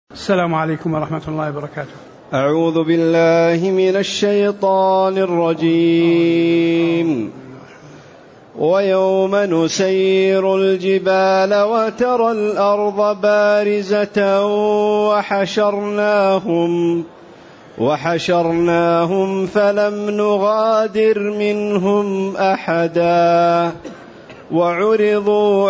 السلام عليكم ورحمة الله وبركاته. أعوذ بالله من الشيطان الرجيم. ويوم نسير الجبال وترى الأرض بارزة وحشرناهم فلم نغادر منهم أحدا وعرضوا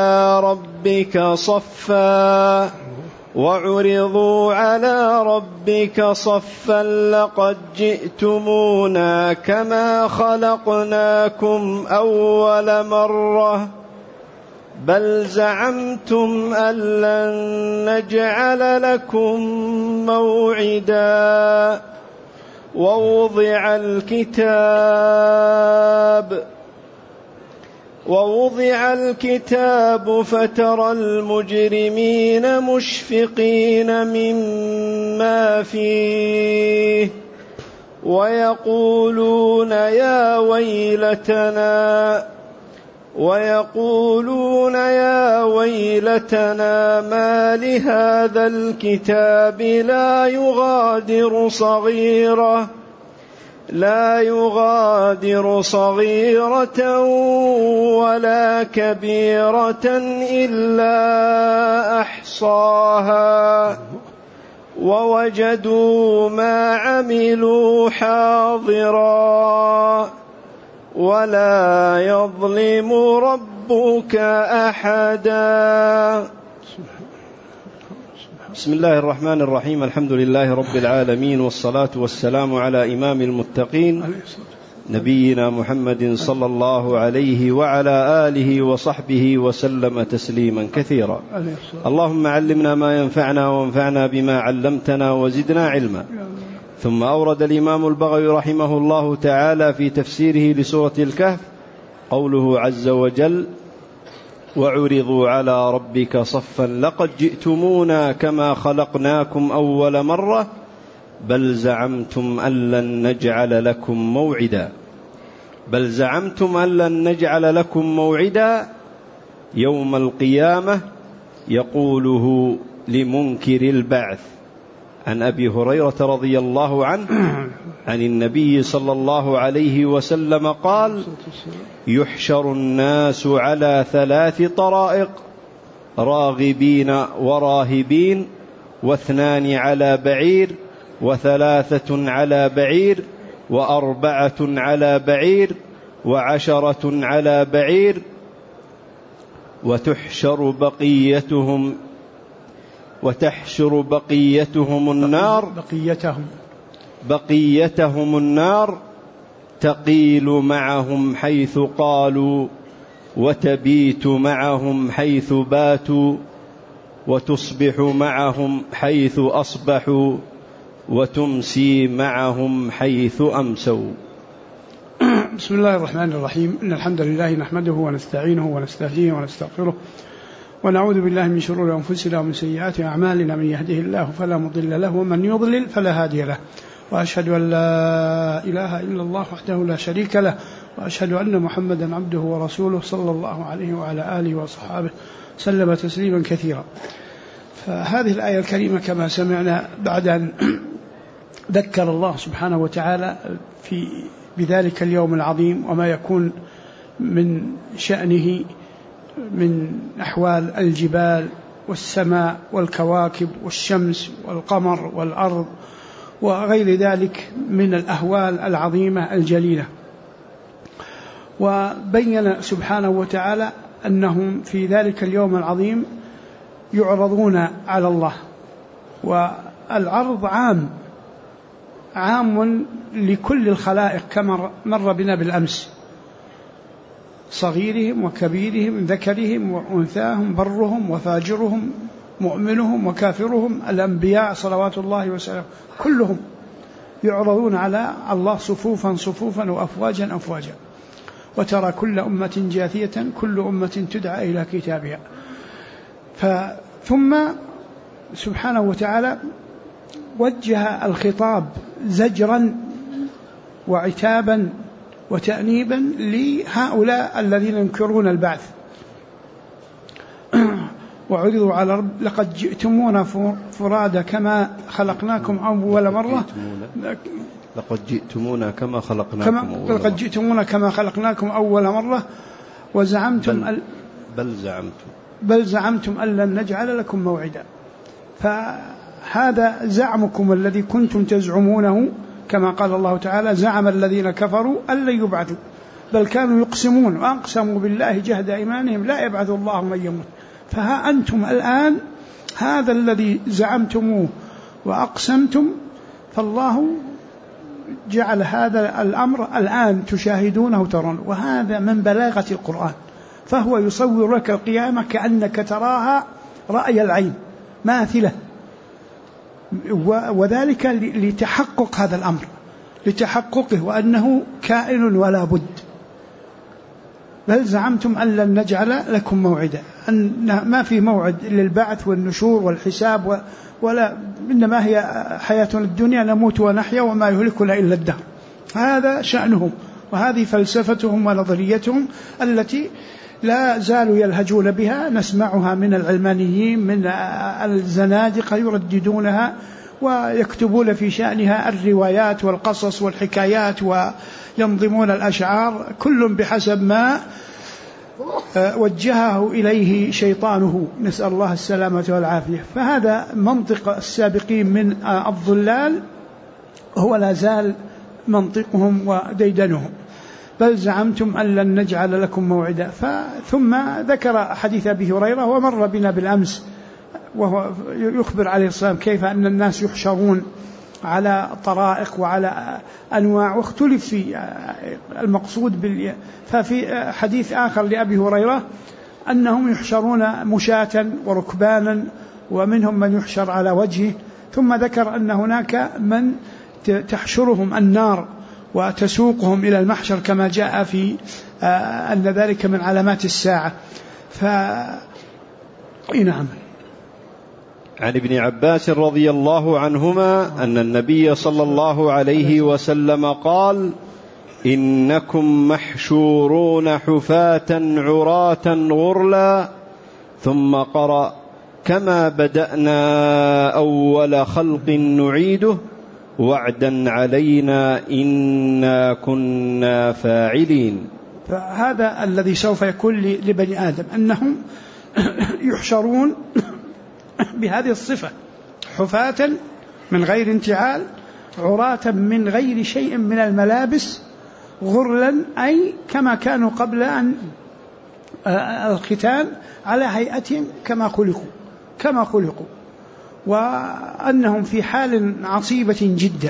على ربك صفا لقد جئتمونا كما خلقناكم أول مرة بل زعمتم أن لن نجعل لكم موعدا ووضع الكتاب فترى المجرمين مشفقين مما فيه ويقولون يا ويلتنا ما لهذا الكتاب لا يغادر صغيرة ولا كبيرة إلا أحصاها ووجدوا ما عملوا حاضرا ولا يظلم ربك أحدا. بسم الله الرحمن الرحيم. الحمد لله رب العالمين، والصلاة والسلام على إمام المتقين نبينا محمد صلى الله عليه وعلى آله وصحبه وسلم تسليما كثيرا. اللهم علمنا ما ينفعنا وانفعنا بما علمتنا وزدنا علما. ثم أورد الإمام البغوي رحمه الله تعالى في تفسيره لسورة الكهف قوله عز وجل: وعرضوا على ربك صفا لقد جئتمونا كما خلقناكم أول مرة بل زعمتم أن لن نجعل لكم موعدا يوم القيامة يقوله لمنكر البعث. عن أبي هريرة رضي الله عنه عن النبي صلى الله عليه وسلم قال: يحشر الناس على 3 طرائق: راغبين وراهبين، 2 على بعير، 3 على بعير، 4 على بعير، 10 على بعير، وتحشر بقيتهم النار تقيل معهم حيث قالوا وتبيت معهم حيث باتوا وتصبح معهم حيث أصبحوا وتمسي معهم حيث أمسوا. بسم الله الرحمن الرحيم. إن الحمد لله نحمده ونستعينه ونستهديه ونستغفره ونعوذ بالله من شرور أنفسنا ومن سيئات أعمالنا. من يهده الله فلا مضل له ومن يضلل فلا هادي له، وأشهد أن لا إله إلا الله وحده لا شريك له، وأشهد أن محمدا عبده ورسوله صلى الله عليه وعلى آله وصحابه سلم تسليما كثيرا. فهذه الآية الكريمة كما سمعنا بعد أن ذكر الله سبحانه وتعالى بذلك اليوم العظيم وما يكون من شأنه من أحوال الجبال والسماء والكواكب والشمس والقمر والأرض وغير ذلك من الأهوال العظيمة الجليلة. وبين سبحانه وتعالى أنهم في ذلك اليوم العظيم يعرضون على الله، والعرض عام لكل الخلائق كما مر بنا بالأمس: صغيرهم وكبيرهم، ذكرهم وأنثاهم، برهم وفاجرهم، مؤمنهم وكافرهم، الأنبياء صلوات الله وسلامه، كلهم يعرضون على الله صفوفا وأفواجا، وترى كل أمة جاثية، كل أمة تدعى إلى كتابها. ثم سبحانه وتعالى وجه الخطاب زجرا وعتابا وتأنيبا لهؤلاء الذين ينكرون البعث. وعرضوا على رب لقد جئتمونا فرادا كما خلقناكم أول مرة لقد جئتمونا كما خلقناكم أول مرة وزعمتم بل زعمتم أن لن نجعل لكم موعدا. فهذا زعمكم الذي كنتم تزعمونه، كما قال الله تعالى: زعم الذين كفروا أن لن يبعثوا بل كانوا يقسمون وأقسموا بالله جهد أيمانهم لا يبعث الله من يموت. فها أنتم الآن هذا الذي زعمتموه وأقسمتم، فالله جعل هذا الأمر الآن تشاهدونه ترون. وهذا من بلاغة القرآن، فهو يصور لك القيامة كأنك تراها رأي العين ماثلة، وذلك لتحقق هذا الأمر، لتحققه وأنه كائن ولا بد. بل زعمتم أن لن نجعل لكم موعدا، أن ما في موعد للبعث والنشور والحساب ولا، إنما هي حياتنا الدنيا نموت ونحيا وما يهلكنا إلا الدهر. هذا شأنهم وهذه فلسفتهم ونظريتهم التي لا زالوا يلهجون بها، نسمعها من العلمانيين، من الزنادقة يرددونها ويكتبون في شأنها الروايات والقصص والحكايات وينظمون الأشعار، كل بحسب ما وجهه إليه شيطانه، نسأل الله السلامة والعافية. فهذا منطق السابقين من الضلال هو لا زال منطقهم وديدنهم. بل زعمتم أن لن نجعل لكم موعدا. ثم ذكر حديث أبي هريرة ومر بنا بالأمس، وهو يخبر عليه السلام كيف أن الناس يحشرون على طرائق وعلى أنواع، واختلف في المقصود ففي حديث آخر لأبي هريرة أنهم يحشرون مشاة وركبانا، ومنهم من يحشر على وجهه. ثم ذكر أن هناك من تحشرهم النار وتسوقهم إلى المحشر، كما جاء في أن ذلك من علامات الساعة. نعم. عن ابن عباس رضي الله عنهما أن النبي صلى الله عليه وسلم قال: إنكم محشورون حفاة عراة غرلا، ثم قرأ: كما بدأنا أول خلق نعيده وعدا علينا إنا كنا فاعلين. فهذا الذي سوف يكون لبني آدم، أنهم يحشرون بهذه الصفة: حفاة من غير انتعال، عراة من غير شيء من الملابس، غرلا أي كما كانوا قبل أن الختان على هيئتهم كما خلقوا وأنهم في حال عصيبة جدا.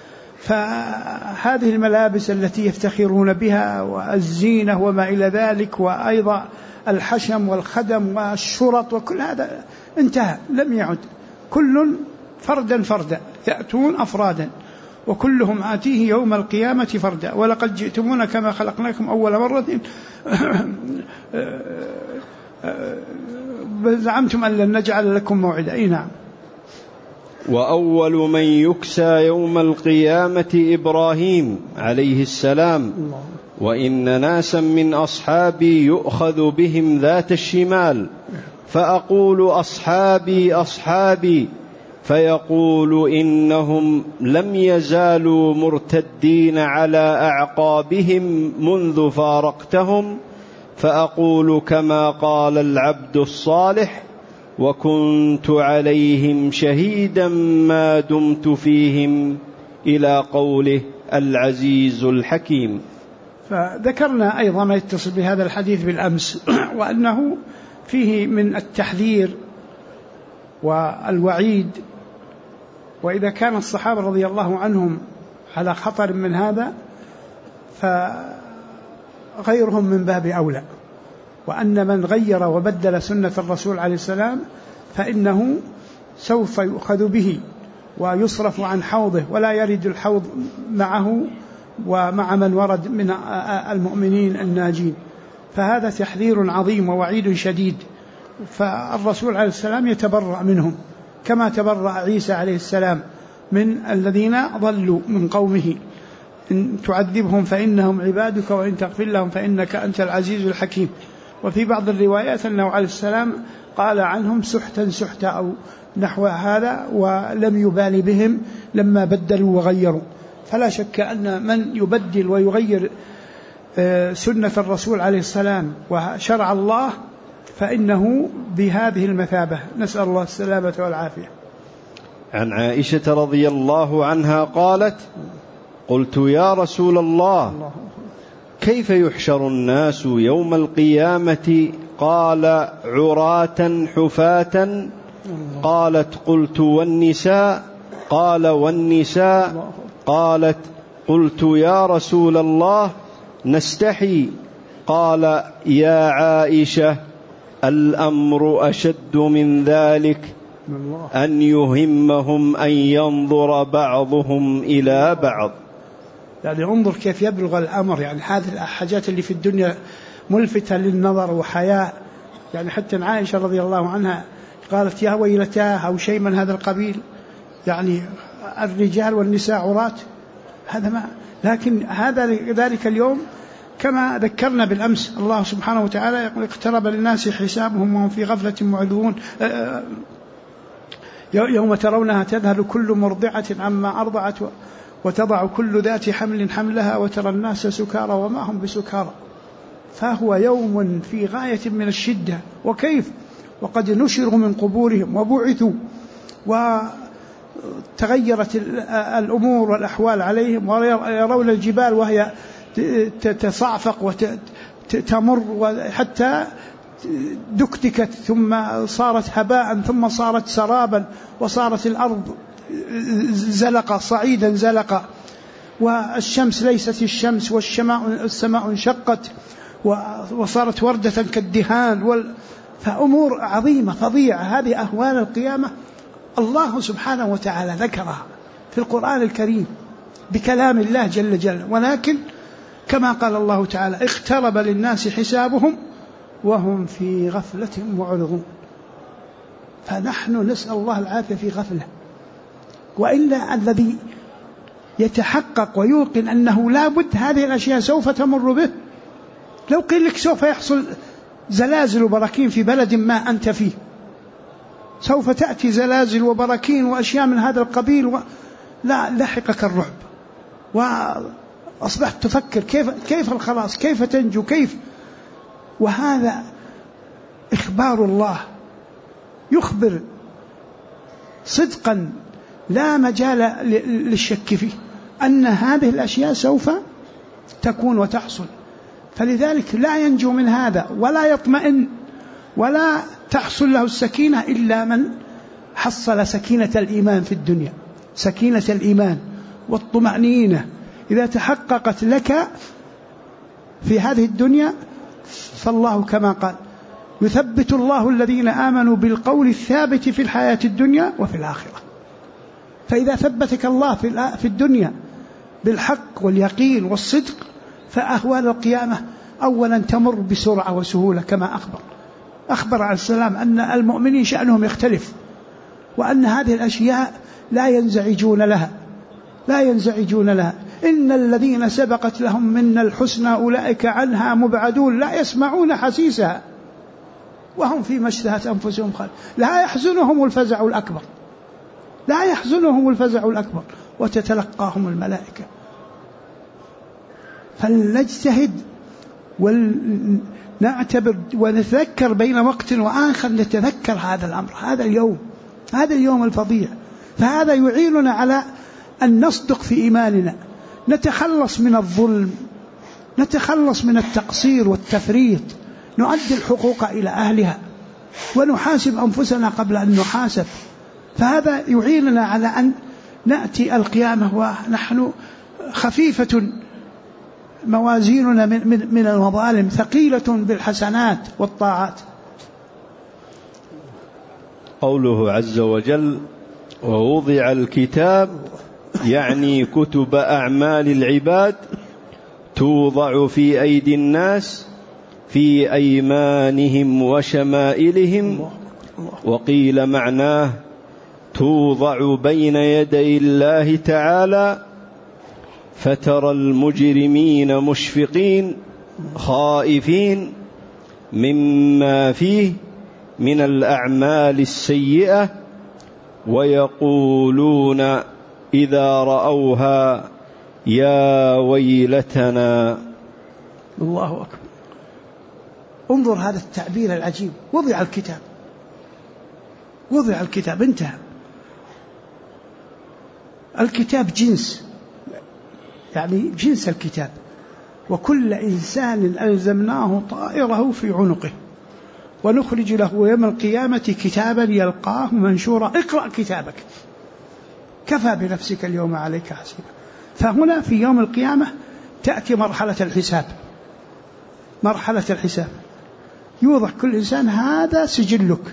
فهذه الملابس التي يفتخرون بها والزينة وما إلى ذلك، وأيضا الحشم والخدم والشرط وكل هذا انتهى، لم يعد، كل فردا يأتون أفرادا، وكلهم آتيه يوم القيامة فردا. ولقد جئتمونا كما خلقناكم أول مرة بل زعمتم أن لن نجعل لكم موعدا. نعم. وأول من يكسى يوم القيامة إبراهيم عليه السلام، وإن ناسا من أصحابي يؤخذ بهم ذات الشمال، فأقول: أصحابي، فيقول: إنهم لم يزالوا مرتدين على أعقابهم منذ فارقتهم، فأقول: كما قال العبد الصالح: وكنت عليهم شهيدا ما دمت فيهم، إلى قوله: العزيز الحكيم. فذكرنا أيضا ما يتصل بهذا الحديث بالأمس، وأنه فيه من التحذير والوعيد. وإذا كان الصحابة رضي الله عنهم على خطر من هذا، فغيرهم من باب أولى. وأن من غير وبدل سنة الرسول عليه السلام فإنه سوف يؤخذ به ويصرف عن حوضه، ولا يرد الحوض معه ومع من ورد من المؤمنين الناجين. فهذا تحذير عظيم ووعيد شديد. فالرسول عليه السلام يتبرأ منهم كما تبرأ عيسى عليه السلام من الذين ضلوا من قومه: إن تعذبهم فإنهم عبادك وإن تغفر لهم فإنك أنت العزيز الحكيم. وفي بعض الروايات أنه عليه السلام قال عنهم سحتا سحتا أو نحو هذا، ولم يبالي بهم لما بدلوا وغيروا. فلا شك أن من يبدل ويغير سنة الرسول عليه السلام وشرع الله فإنه بهذه المثابة، نسأل الله السلامة والعافية. عن عائشة رضي الله عنها قالت: قلت يا رسول الله كيف يحشر الناس يوم القيامة؟ قال: عراة حفاة. قالت: قلت والنساء؟ قال: والنساء. قالت: قلت يا رسول الله نستحي. قال: يا عائشة الأمر أشد من ذلك، أن يهمهم أن ينظر بعضهم إلى بعض. يعني انظر كيف يبلغ الأمر، يعني هذه الحاجات اللي في الدنيا ملفتة للنظر وحياء. يعني حتى عائشة رضي الله عنها قالت: يا ويلتاه أو شيء من هذا القبيل، يعني الرجال والنساء عراة، هذا ما. لكن هذا ذلك اليوم كما ذكرنا بالأمس، الله سبحانه وتعالى يقول: اقترب للناس حسابهم وهم في غفلة معرضون، يوم ترونها تذهل كل مرضعة عما أرضعت وتضع كل ذات حمل حملها وترى الناس سكارى وما هم بسكارى. فهو يوم في غاية من الشدة. وكيف وقد نشروا من قبورهم وبعثوا وتغيرت الأمور والأحوال عليهم، ويرون الجبال وهي تتصعفق وتمر حتى دكتكت ثم صارت هباء ثم صارت سرابا وصارت الأرض زلقة صعيدا زلقة، والشمس ليست الشمس والسماء انشقت وصارت وردة كالدهان فأمور عظيمة فظيعة. هذه أهوال القيامة الله سبحانه وتعالى ذكرها في القرآن الكريم بكلام الله جل جلاله، ولكن كما قال الله تعالى: اقترب للناس حسابهم وهم في غفلة معرضون. فنحن نسأل الله العافية في غفلة. وإلا الذي يتحقق ويوقن أنه لا بد هذه الأشياء سوف تمر به، لو قيل لك سوف يحصل زلازل وبراكين في بلد ما أنت فيه، سوف تأتي زلازل وبراكين وأشياء من هذا القبيل لا لحقك الرعب، وأصبحت تفكر كيف الخلاص، كيف تنجو، كيف. وهذا إخبار الله يخبر صدقا لا مجال للشك فيه أن هذه الأشياء سوف تكون وتحصل. فلذلك لا ينجو من هذا ولا يطمئن ولا تحصل له السكينة إلا من حصل سكينة الإيمان في الدنيا. سكينة الإيمان والطمأنينة إذا تحققت لك في هذه الدنيا، فالله كما قال: يثبت الله الذين آمنوا بالقول الثابت في الحياة الدنيا وفي الآخرة. فإذا ثبتك الله في الدنيا بالحق واليقين والصدق، فأهوال القيامة أولا تمر بسرعة وسهولة، كما أخبر عليه السلام أن المؤمنين شأنهم يختلف، وأن هذه الأشياء لا ينزعجون لها. إن الذين سبقت لهم منا الحسنى أولئك عنها مبعدون لا يسمعون حسيسها وهم فيما اشتهت أنفسهم خالدون. لا يحزنهم الفزع الأكبر وتتلقاهم الملائكة. فلنجتهد ونعتبر ونتذكر بين وقت وآخر، نتذكر هذا الأمر، هذا اليوم الفظيع. فهذا يعيننا على أن نصدق في إيماننا، نتخلص من الظلم، نتخلص من التقصير والتفريط، نؤدي الحقوق إلى أهلها، ونحاسب أنفسنا قبل أن نحاسب. فهذا يعيننا على أن نأتي القيامة ونحن خفيفة موازيننا من المظالم، ثقيلة بالحسنات والطاعات. قوله عز وجل: ووضع الكتاب، يعني كتب أعمال العباد، توضع في أيدي الناس في أيمانهم وشمائلهم. وقيل معناه توضع بين يدي الله تعالى، فترى المجرمين مشفقين خائفين مما فيه، من الأعمال السيئة ويقولون إذا رأوها يا ويلتنا. الله أكبر. انظر هذا التعبير العجيب. وضع الكتاب انتهى. الكتاب جنس، يعني جنس الكتاب، وكل إنسان ألزمناه طائره في عنقه ونخرج له يوم القيامة كتابا يلقاه منشورا. اقرأ كتابك كفى بنفسك اليوم عليك حسيبا. فهنا في يوم القيامة تأتي مرحلة الحساب. يوضح كل إنسان هذا سجلك،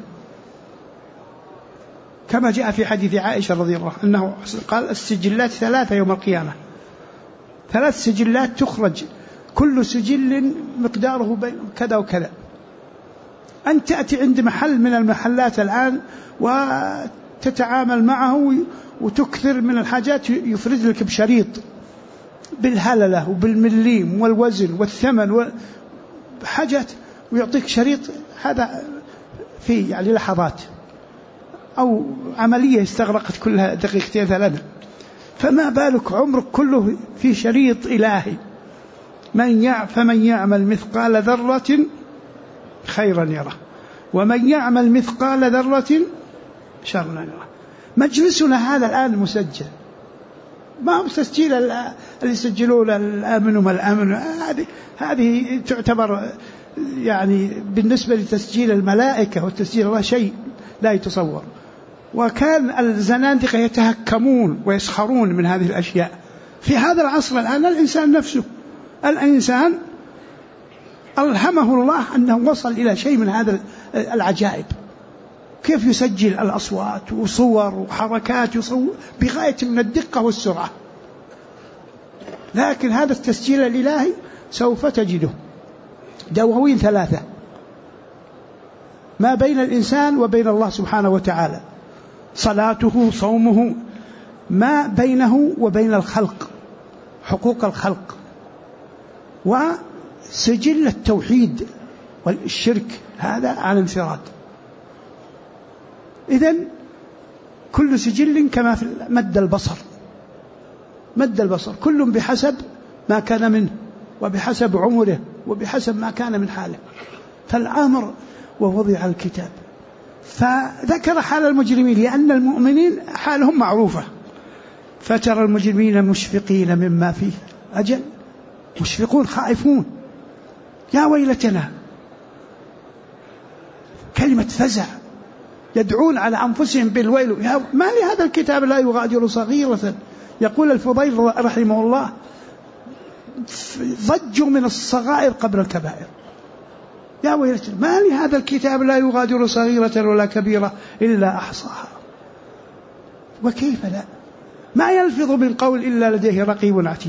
كما جاء في حديث عائشة رضي الله عنها أنه قال السجلات 3 يوم القيامة، 3 سجلات تخرج، كل سجل مقداره بين كذا وكذا. أن تأتي عند محل من المحلات الآن وتتعامل معه وتكثر من الحاجات، يفرز لك بشريط بالهللة وبالمليم والوزن والثمن وحاجات، ويعطيك شريط. هذا في يعني لحظات، أو عملية استغرقت كلها 2-3 دقائق، فما بالك عمرك كله في شريط إلهي. فمن يعمل مثقال ذرة خيرا يره، ومن يعمل مثقال ذرة شرا يره. مجلسنا هذا الآن مسجل، ما هو تسجيل اللي يسجلون الآمن وما الآمن. هذه تعتبر يعني بالنسبة لتسجيل الملائكة وتسجيل الله شيء لا يتصور. وكان الزنادقة يتهكمون ويسخرون من هذه الأشياء. في هذا العصر الآن الإنسان نفسه، الإنسان ألهمه الله أنه وصل إلى شيء من هذا العجائب، كيف يسجل الأصوات وصور وحركات بغاية من الدقة والسرعة. لكن هذا التسجيل الإلهي سوف تجده دواوين 3 ما بين الإنسان وبين الله سبحانه وتعالى، صلاته، صومه، ما بينه وبين الخلق، حقوق الخلق، وسجل التوحيد والشرك هذا على انفراد. إذن كل سجل كما في مد البصر، كل بحسب ما كان منه وبحسب عمره وبحسب ما كان من حاله. فالأمر ووضع الكتاب، فذكر حال المجرمين لأن المؤمنين حالهم معروفة. فترى المجرمين مشفقين مما فيه، أجل مشفقون خائفون، يا ويلتنا، كلمة فزع، يدعون على أنفسهم بالويل. ما لهذا الكتاب لا يغادر صغيرة. يقول الفضيل رحمه الله ضجوا من الصغائر قبل الكبائر. يا ويلتنا، ما لهذا الكتاب لا يغادر صغيرة ولا كبيرة إلا أحصاها. وكيف لا، ما يلفظ من قول إلا لديه رقيب عتيد.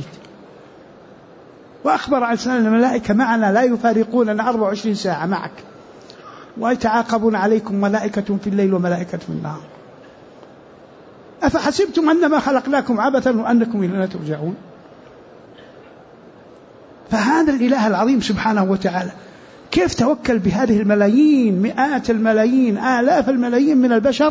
وأخبر عن سنة الملائكة معنا لا يفارقوننا 24 ساعة معك، ويتعاقبون عليكم ملائكة في الليل وملائكة في النهار. أفحسبتم أنما خلقناكم عبثا وأنكم إلينا ترجعون. فهذا الإله العظيم سبحانه وتعالى كيف توكل بهذه الملايين، مئات الملايين، آلاف الملايين من البشر،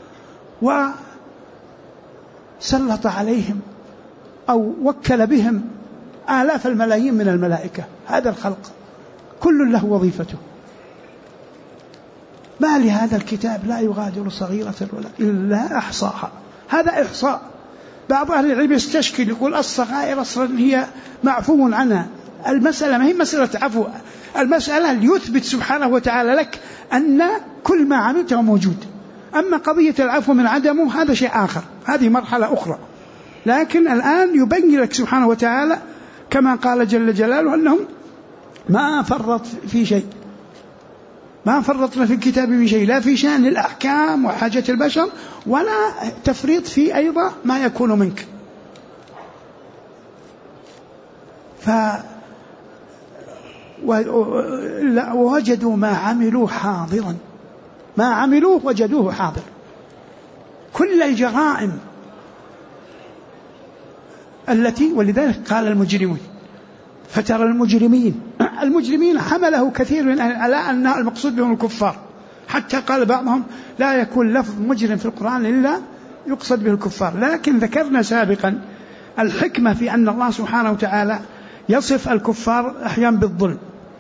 وسلط عليهم أو وكل بهم آلاف الملايين من الملائكة. هذا الخلق كل له وظيفته. ما لهذا الكتاب لا يغادر صغيرة ولا إلا أحصاها. هذا إحصاء. بعض أهل العلم يستشكل يقول الصغائر أصلا هي معفو عنها. المسألة ما هي مسألة عفو، المسألة ليثبت سبحانه وتعالى لك أن كل ما عملته موجود. أما قضية العفو من عدمه هذا شيء آخر، هذه مرحلة أخرى. لكن الآن يبين لك سبحانه وتعالى كما قال جل جلاله أنهم ما فرط في شيء، ما فرطنا في الكتاب من شيء، لا في شأن الأحكام وحاجة البشر، ولا تفريط في أيضا ما يكون منك. ووجدوا ما عملوا حاضرا، ما عملوه وجدوه حاضر. كل الجرائم التي، ولذلك قال المجرمون، فترى المجرمين حمله كثير من على أن المقصود بهم الكفار، حتى قال بعضهم لا يكون لفظ مجرم في القرآن إلا يقصد به الكفار. لكن ذكرنا سابقا الحكمة في أن الله سبحانه وتعالى يصف الكفار أحيانا بالظلم،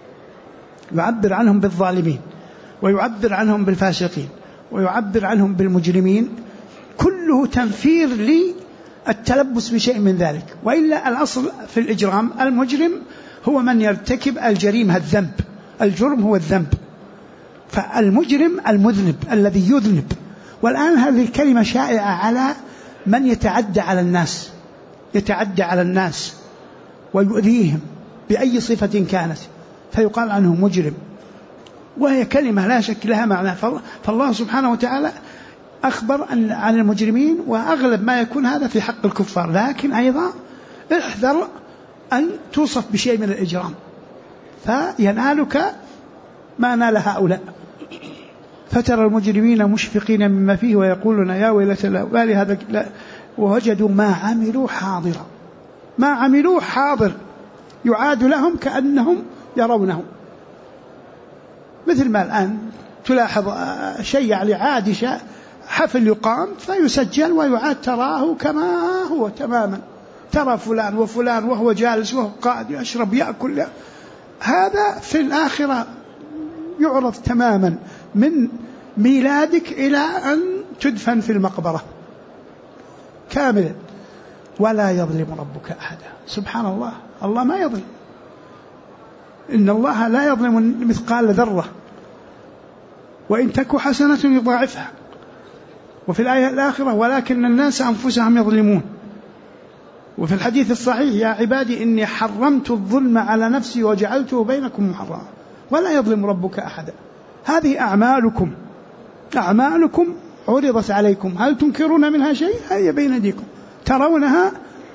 يعبر عنهم بالظالمين، ويعبر عنهم بالفاسقين، ويعبر عنهم بالمجرمين، كله تنفير للتلبس بشيء من ذلك. وإلا الأصل في الإجرام المجرم هو من يرتكب الجريمة الذنب، الجرم هو الذنب، فالمجرم المذنب الذي يذنب. والآن هذه الكلمة شائعة على من يتعدى على الناس، يتعدى على الناس ويؤذيهم بأي صفة كانت، فيقال عنه مجرم، وهي كلمة لا شك لها معنى. فالله سبحانه وتعالى أخبر عن المجرمين، وأغلب ما يكون هذا في حق الكفار، لكن أيضا احذر أن توصف بشيء من الإجرام فينالك ما نال هؤلاء. فترى المجرمين مشفقين مما فيه ويقولون يا ويلتى هذا، ووجدوا ما عملوا حاضرا، ما عملوا حاضر يعاد لهم كأنهم يرونه. مثل ما الآن تلاحظ شيء يعني عادي، حفل يقام فيسجل ويعاد تراه كما هو تماما، ترى فلان وفلان وهو جالس وهو قاعد يشرب يأكل، هذا في الآخرة يعرض تماما من ميلادك إلى أن تدفن في المقبرة كاملا. ولا يظلم ربك أحدا. سبحان الله، الله ما يظلم، إن الله لا يظلم مثقال ذرة وإن تك حسنة يضاعفها. وفي الآية الآخرة ولكن الناس أنفسهم يظلمون. وفي الحديث الصحيح يا عبادي إني حرمت الظلم على نفسي وجعلته بينكم محرما ولا يظلم ربك أحدا. هذه أعمالكم عرضت عليكم هل تنكرون منها شيء؟ هي بين يديكم ترونها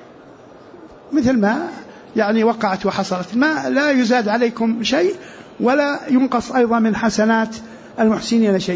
مثل ما يعني وقعت وحصلت، ما لا يزاد عليكم شيء ولا ينقص أيضا من حسنات المحسنين شيء.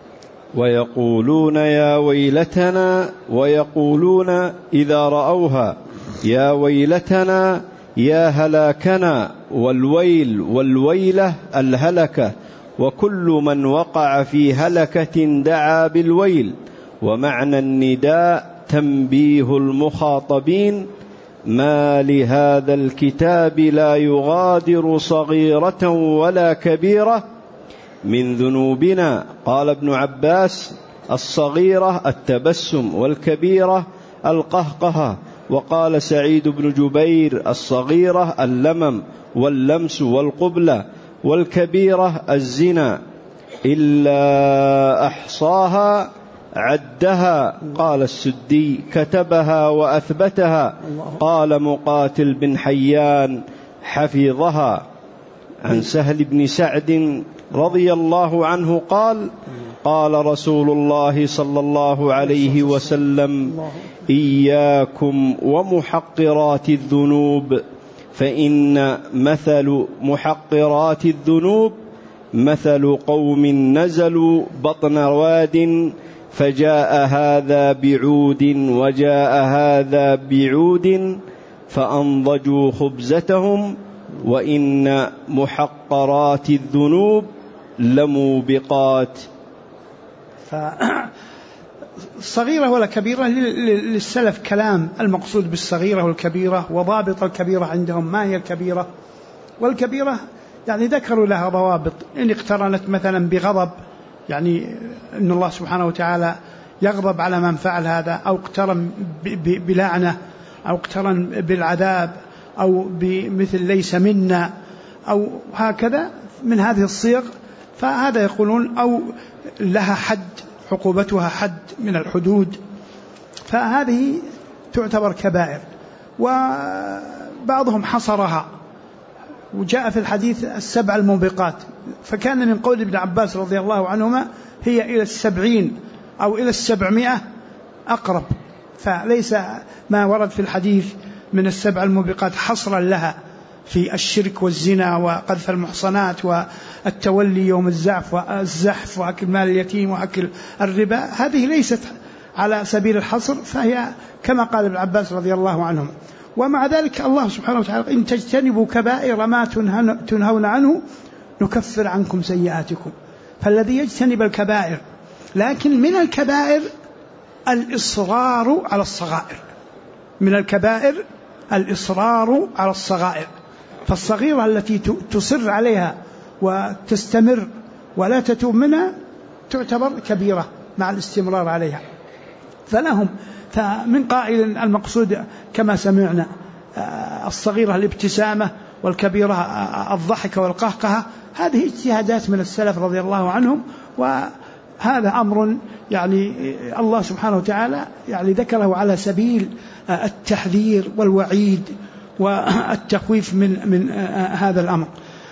ويقولون يا ويلتنا، ويقولون إذا رأوها يا ويلتنا يا هلاكنا، والويل والويلة الهلكة، وكل من وقع في هلكة دعا بالويل. ومعنى النداء تنبيه المخاطبين ما لهذا الكتاب لا يغادر صغيرة ولا كبيرة من ذنوبنا. قال ابن عباس الصغيرة التبسم والكبيرة القهقهة. وقال سعيد بن جبير الصغيرة اللمم واللمس والقبلة، والكبيرة الزنا، إلا أحصاها عدها. قال السدي كتبها وأثبتها. قال مقاتل بن حيان حفظها. عن سهل بن سعد رضي الله عنه قال قال رسول الله صلى الله عليه وسلم إياكم ومحقرات الذنوب، فإن مثل محقرات الذنوب مثل قوم نزلوا بطن واد فجاء هذا بعود وجاء هذا بعود فأنضجوا خبزتهم، وإن محقرات الذنوب لموبقات. الصغيرة ولا كبيرة للسلف كلام المقصود بالصغيرة والكبيرة، وضابط الكبيرة عندهم ما هي الكبيرة. والكبيرة يعني ذكروا لها ضوابط، إن اقترنت مثلا بغضب، يعني إن الله سبحانه وتعالى يغضب على من فعل هذا، أو اقترن بلعنة، أو اقترن بالعذاب، أو بمثل ليس منا، أو هكذا من هذه الصيغ، فهذا يقولون أو لها حد، عقوبتها حد من الحدود، فهذه تعتبر كبائر. وبعضهم حصرها، وجاء في الحديث 7 الموبقات، فكان من قول ابن عباس رضي الله عنهما هي إلى 70 أو إلى 700 أقرب، فليس ما ورد في الحديث من 7 الموبقات حصرا لها في الشرك والزنا وقذف المحصنات والتولي يوم الزحف وأكل مال اليتيم وأكل الربا. هذه ليست على سبيل الحصر، فهي كما قال ابن عباس رضي الله عنهم. ومع ذلك الله سبحانه وتعالى إن تجتنبوا كبائر ما تنهون عنه نكفر عنكم سيئاتكم. فالذي يجتنب الكبائر. لكن من الكبائر الإصرار على الصغائر، من الكبائر الإصرار على الصغائر. فالصغيرة التي تصر عليها وتستمر ولا تتوب منها تعتبر كبيرة مع الاستمرار عليها. فمن قائل المقصود كما سمعنا الصغيرة الابتسامة والكبيرة الضحك والقهقهة، هذه اجتهادات من السلف رضي الله عنهم، وهذا أمر يعني الله سبحانه وتعالى يعني ذكره على سبيل التحذير والوعيد والتخويف من هذا الأمر.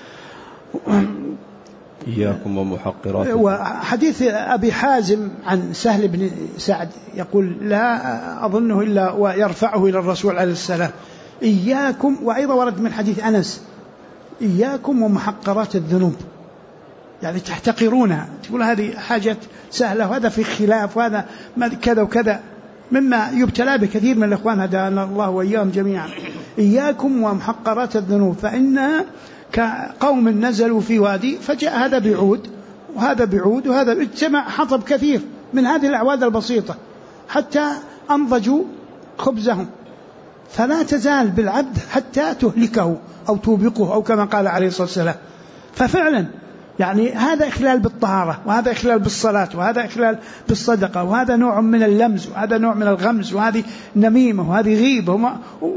إياكم ومحقرات. وحديث أبي حازم عن سهل بن سعد يقول لا أظنه إلا ويرفعه إلى الرسول عليه السلام: إياكم، وأيضا ورد من حديث أنس: إياكم ومحقرات الذنوب، يعني تحتقرونها، تقول هذه حاجة سهلة وهذا في خلاف وهذا كذا وكذا، مما يبتلى بكثير من الإخوان هدانا الله وإياهم جميعا. إياكم ومحقرات الذنوب، فإنها كقوم نزلوا في وادي فجاء هذا بعود وهذا بعود وهذا اجتمع حطب كثير من هذه الأعواد البسيطة حتى أنضجوا خبزهم، فلا تزال بالعبد حتى تهلكه أو توبقه أو كما قال عليه الصلاة والسلام. ففعلا يعني هذا إخلال بالطهارة، وهذا إخلال بالصلاة، وهذا إخلال بالصدقة، وهذا نوع من اللمز، وهذا نوع من الغمز، وهذه نميمة، وهذه غيبة،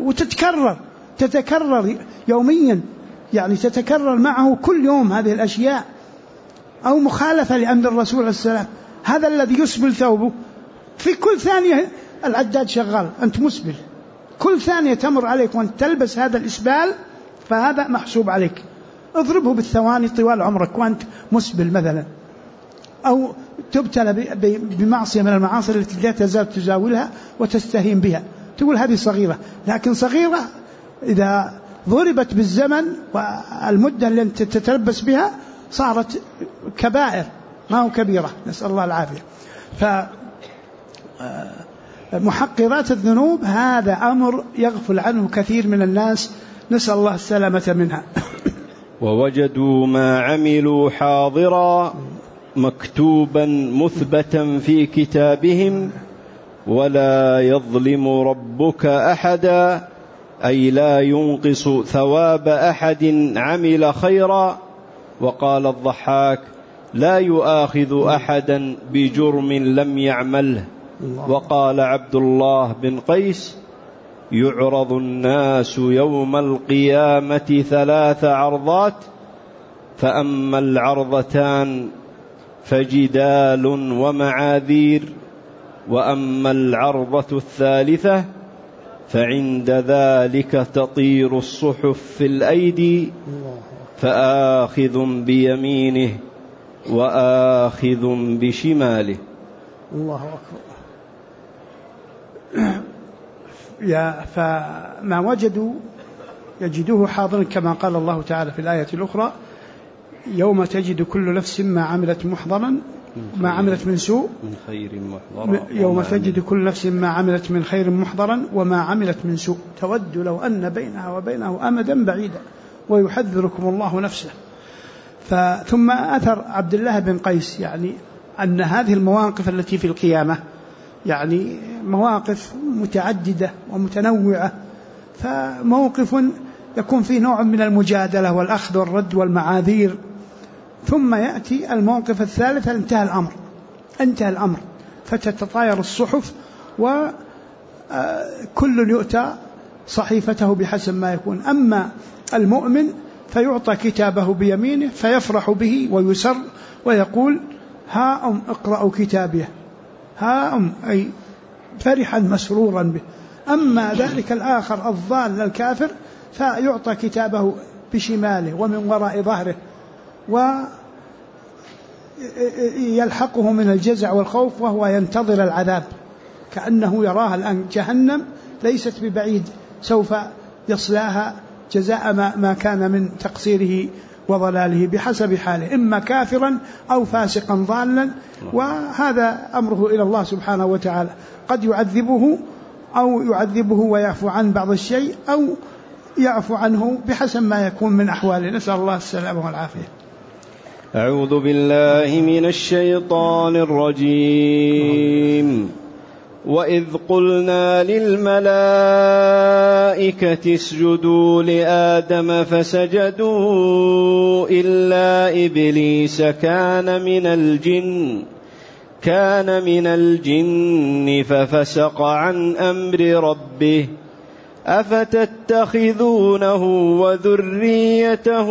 تتكرر يوميا، يعني تتكرر معه كل يوم هذه الأشياء، أو مخالفة لأمر الرسول عليه السلام. هذا الذي يسبل ثوبه في كل ثانية العداد شغال، أنت مسبل، كل ثانية تمر عليك وأنت تلبس هذا الإسبال فهذا محسوب عليك. اضربه بالثواني طوال عمرك وأنت مسبل مثلا، أو تبتلى بمعصية من المعاصي التي لا تزال تزاولها وتستهين بها، تقول هذه صغيرة. لكن صغيرة إذا ضربت بالزمن والمدة التي تتلبس بها صارت كبائر، ما هو كبيرة، نسأل الله العافية. فمحقرات الذنوب هذا أمر يغفل عنه كثير من الناس، نسأل الله السلامة منها. ووجدوا ما عملوا حاضرا مكتوبا مثبتا في كتابهم ولا يظلم ربك أحدا، أي لا ينقص ثواب أحد عمل خيرا. وقال الضحاك: لا يؤاخذ أحدا بجرم لم يعمله. وقال عبد الله بن قيس: يعرض الناس يوم القيامة 3 عرضات، فأما العرضتان فجدال ومعاذير، وأما العرضة الثالثة فعند ذلك تطير الصحف في الأيدي، فآخذ بيمينه وآخذ بشماله. الله أكبر. فما وجدوا يجدوه حاضرا، كما قال الله تعالى في الآية الأخرى: يوم تجد كل نفس ما عملت محضرا ما عملت من سوء من خير محضرا، يوم تجد كل نفس ما عملت من خير محضرا وما عملت من سوء تود لو أن بينها وبينه أمدا بعيدا ويحذركم الله نفسه. ثم أثر عبد الله بن قيس يعني أن هذه المواقف التي في القيامة يعني مواقف متعددة ومتنوعة، فموقف يكون فيه نوع من المجادلة والأخذ والرد والمعاذير، ثم يأتي الموقف الثالث انتهى الأمر فتتطاير الصحف وكل يؤتى صحيفته بحسب ما يكون. أما المؤمن فيعطى كتابه بيمينه فيفرح به ويسر ويقول: ها اقرأوا كتابيه، ها أي فرحا مسرورا به. أما ذلك الآخر الضال الكافر فيعطى كتابه بشماله ومن وراء ظهره، ويلحقه من الجزع والخوف وهو ينتظر العذاب، كأنه يراها الآن جهنم ليست ببعيد، سوف يصلاها جزاء ما كان من تقصيره وضلاله بحسب حاله، إما كافرا أو فاسقا ضالا، وهذا أمره إلى الله سبحانه وتعالى، قد يعذبه أو يعذبه ويعفو عن بعض الشيء أو يعفو عنه بحسب ما يكون من أحواله، نسأل الله السلامة والعافية. أعوذ بالله من الشيطان الرجيم. وإذ قلنا للملائكة اسجدوا لآدم فسجدوا إلا إبليس كان من الجن ففسق عن أمر ربه أفتتخذونه وذريته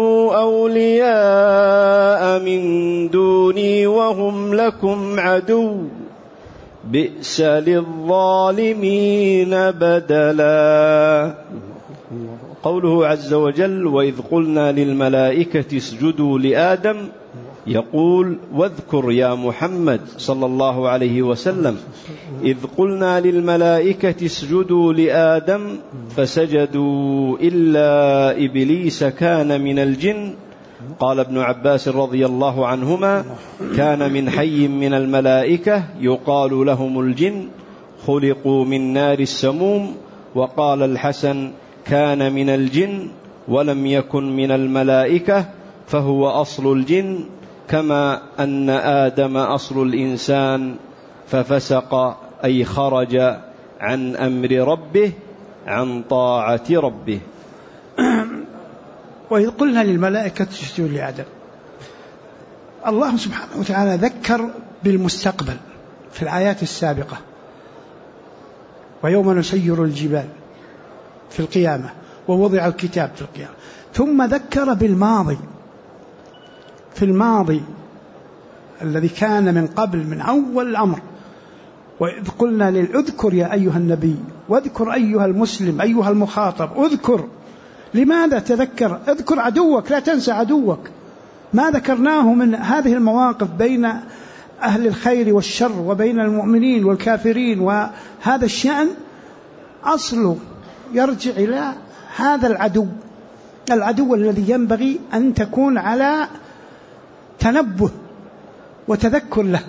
أولياء من دوني وهم لكم عدو بئس للظالمين بدلا. قوله عز وجل وإذ قلنا للملائكة اسجدوا لآدم، يقول واذكر يا محمد صلى الله عليه وسلم إذ قلنا للملائكة اسجدوا لآدم فسجدوا إلا إبليس كان من الجن. قال ابن عباس رضي الله عنهما كان من حي من الملائكة يقال لهم الجن خلقوا من نار السموم. وقال الحسن كان من الجن ولم يكن من الملائكة فهو أصل الجن، كما أن آدم أصل الإنسان ففسق أي خرج عن أمر ربه عن طاعة ربه. وإذ قلنا للملائكة اسجدوا لآدم، الله سبحانه وتعالى ذكر بالمستقبل في الآيات السابقة، ويوم نسير الجبال في القيامة ووضع الكتاب في القيامة، ثم ذكر بالماضي في الماضي الذي كان من قبل من أول الأمر. وإذ قلنا اذكر يا أيها النبي واذكر أيها المسلم أيها المخاطب اذكر. لماذا تذكر؟ اذكر عدوك، لا تنسى عدوك. ما ذكرناه من هذه المواقف بين أهل الخير والشر وبين المؤمنين والكافرين، وهذا الشأن أصله يرجع إلى هذا العدو الذي ينبغي أن تكون على تنبه وتذكر له.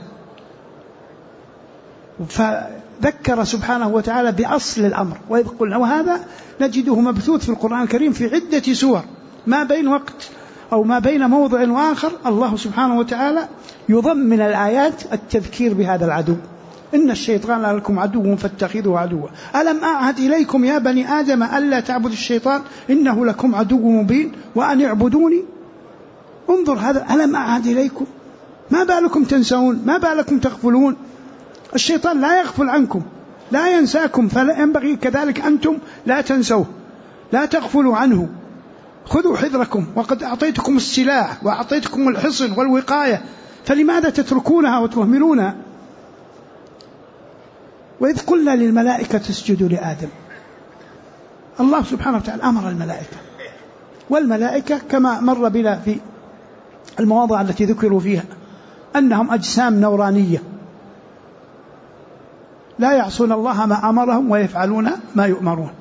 فذكر سبحانه وتعالى بأصل الأمر وإذ قلنا، وهذا نجده مبثوث في القرآن الكريم في عدة سور، ما بين وقت أو ما بين موضع وآخر الله سبحانه وتعالى يضمن الآيات التذكير بهذا العدو. إن الشيطان لكم عدو فاتخذوه عدوا ألم أعهد إليكم يا بني آدم ألا تعبدوا الشيطان إنه لكم عدو مبين وأن اعبدوني. انظر هذا، ألم أعهد إليكم، ما بالكم تنسون، ما بالكم تغفلون. الشيطان لا يغفل عنكم، لا ينساكم، فلا ينبغي كذلك أنتم لا تنسوه، لا تغفلوا عنه. خذوا حذركم وقد أعطيتكم السلاح وأعطيتكم الحصن والوقاية، فلماذا تتركونها وتهملونها؟ وإذ قلنا للملائكة اسجدوا لآدم، الله سبحانه وتعالى أمر الملائكة، والملائكة كما مر بنا في المواضع التي ذكروا فيها أنهم أجسام نورانية لا يعصون الله ما أمرهم ويفعلون ما يؤمرون،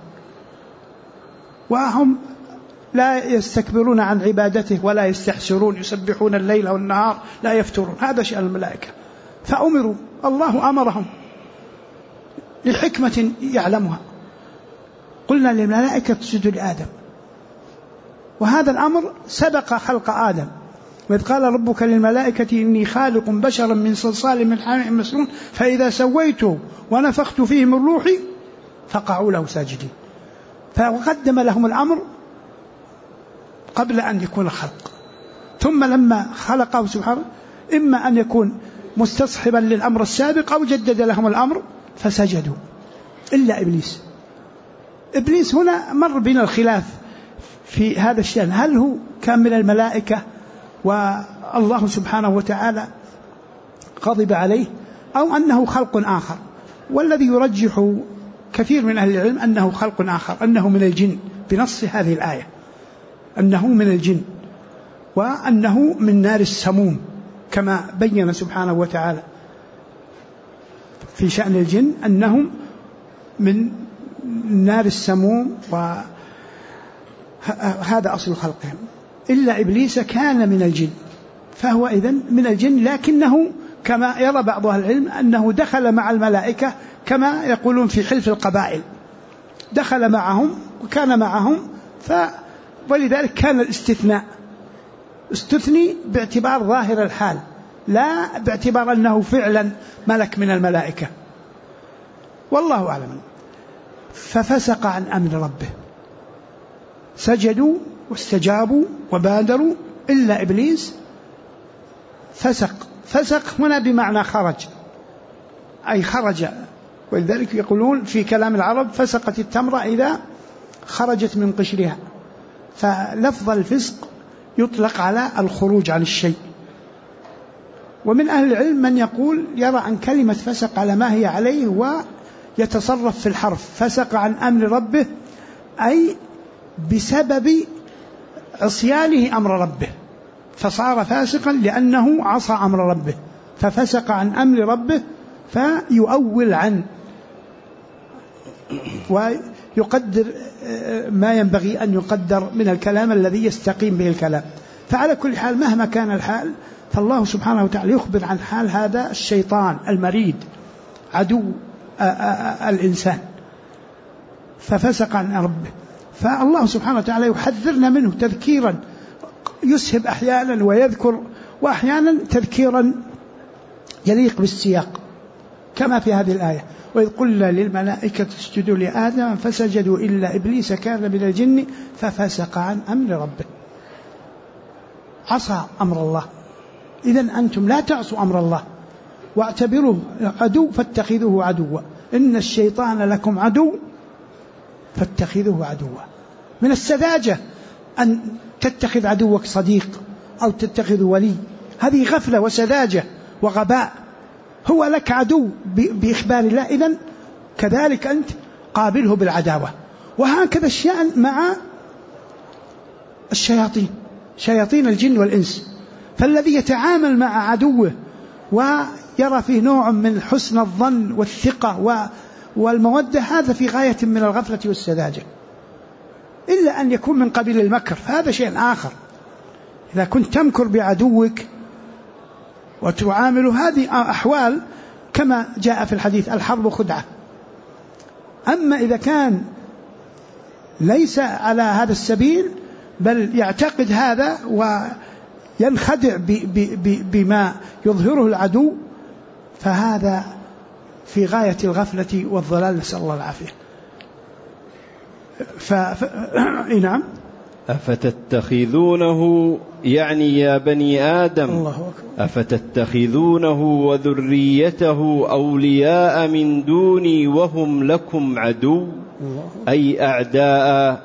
وهم لا يستكبرون عن عبادته ولا يستحسرون، يسبحون الليل والنهار لا يفترون. هذا شأن الملائكة، فأمروا، الله أمرهم لحكمة يعلمها. قلنا للملائكة اسجدوا لآدم، وهذا الأمر سبق خلق آدم. وإذ قال ربك للملائكة إني خالق بشرا من صلصال من حمإ مسنون فإذا سويته ونفخت فيه من روحي فقعوا له ساجدين. فقدم لهم الأمر قبل أن يكون الخلق، ثم لما خلقه سبحانه إما أن يكون مستصحبا للأمر السابق أو جدد لهم الأمر فسجدوا إلا إبليس. إبليس هنا مر بنا الخلاف في هذا الشأن، هل هو كان من الملائكة والله سبحانه وتعالى غضب عليه أو أنه خلق آخر؟ والذي يرجح كثير من أهل العلم أنه خلق آخر، أنه من الجن بنص هذه الآية، أنه من الجن وأنه من نار السموم كما بين سبحانه وتعالى في شأن الجن أنهم من نار السموم، وهذا أصل خلقهم. إلا إبليس كان من الجن، فهو إذن من الجن، لكنه كما يرى بعض أهل العلم أنه دخل مع الملائكة كما يقولون في حلف القبائل، دخل معهم وكان معهم، ولذلك كان الاستثناء استثني باعتبار ظاهر الحال لا باعتبار أنه فعلا ملك من الملائكة، والله أعلم. ففسق عن أمر ربه، سجدوا واستجابوا وبادروا إلا إبليس فسق هنا بمعنى خرج، أي خرج. ولذلك يقولون في كلام العرب فسقت التمرة إذا خرجت من قشرها، فلفظ الفسق يطلق على الخروج عن الشيء. ومن أهل العلم من يقول يرى أن كلمة فسق على ما هي عليه ويتصرف في الحرف، فسق عن أمر ربه أي بسبب عصيانه أمر ربه، فصار فاسقا لأنه عصى أمر ربه، ففسق عن أمر ربه، فيؤول عن ويقدر ما ينبغي أن يقدر من الكلام الذي يستقيم به الكلام. فعلى كل حال مهما كان الحال، فالله سبحانه وتعالى يخبر عن حال هذا الشيطان المريد عدو الإنسان، ففسق عن ربه. فالله سبحانه وتعالى يحذرنا منه تذكيرا يسهب أحيانا ويذكر، وأحيانا تذكيرا يليق بالسياق، كما في هذه الآية: وإذ قلنا للملائكة اسجدوا لآدم فسجدوا إلا إبليس كان من الجن ففسق عن أمر ربه، عصى أمر الله. إذن أنتم لا تعصوا أمر الله واعتبروه عدو فاتخذوه عدوا، إن الشيطان لكم عدو فاتخذوه عدوا. من السذاجة أن تتخذ عدوك صديق أو تتخذ ولي، هذه غفلة وسذاجة وغباء. هو لك عدو بإخبار الله، إذن كذلك أنت قابله بالعداوة. وهكذا الشأن مع الشياطين، شياطين الجن والإنس. فالذي يتعامل مع عدوه ويرى فيه نوع من حسن الظن والثقة والمودة، هذا في غاية من الغفلة والسذاجة، إلا أن يكون من قبيل المكر، فهذا شيء آخر. إذا كنت تمكر بعدوك وتعامله، هذه أحوال كما جاء في الحديث: الحرب خدعة. أما إذا كان ليس على هذا السبيل بل يعتقد هذا وينخدع بما يظهره العدو، فهذا في غاية الغفلة والضلال، نسأل الله العافية. نعم. أفتتخذونه يعني يا بني آدم، الله أكبر، أفتتخذونه وذريته أولياء من دوني وهم لكم عدو، أي أعداء.